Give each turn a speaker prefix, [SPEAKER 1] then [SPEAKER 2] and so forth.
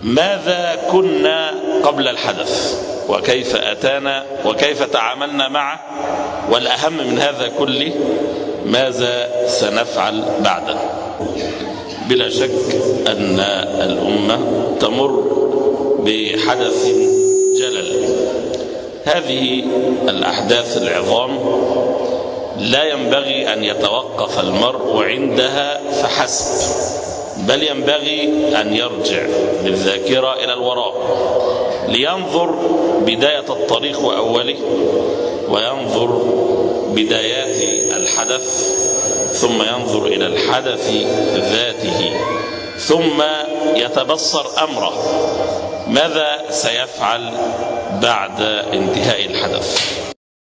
[SPEAKER 1] ماذا كنا قبل الحدث وكيف أتانا وكيف تعاملنا معه، والأهم من هذا كله ماذا سنفعل بعده. بلا شك أن الأمة تمر بحدث جلل. هذه الأحداث العظام لا ينبغي أن يتوقف المرء عندها فحسب، بل ينبغي أن يرجع بالذاكرة إلى الوراء لينظر بداية الطريق وأوله، وينظر بدايات الحدث، ثم ينظر إلى الحدث ذاته، ثم يتبصر أمره ماذا سيفعل بعد انتهاء الحدث.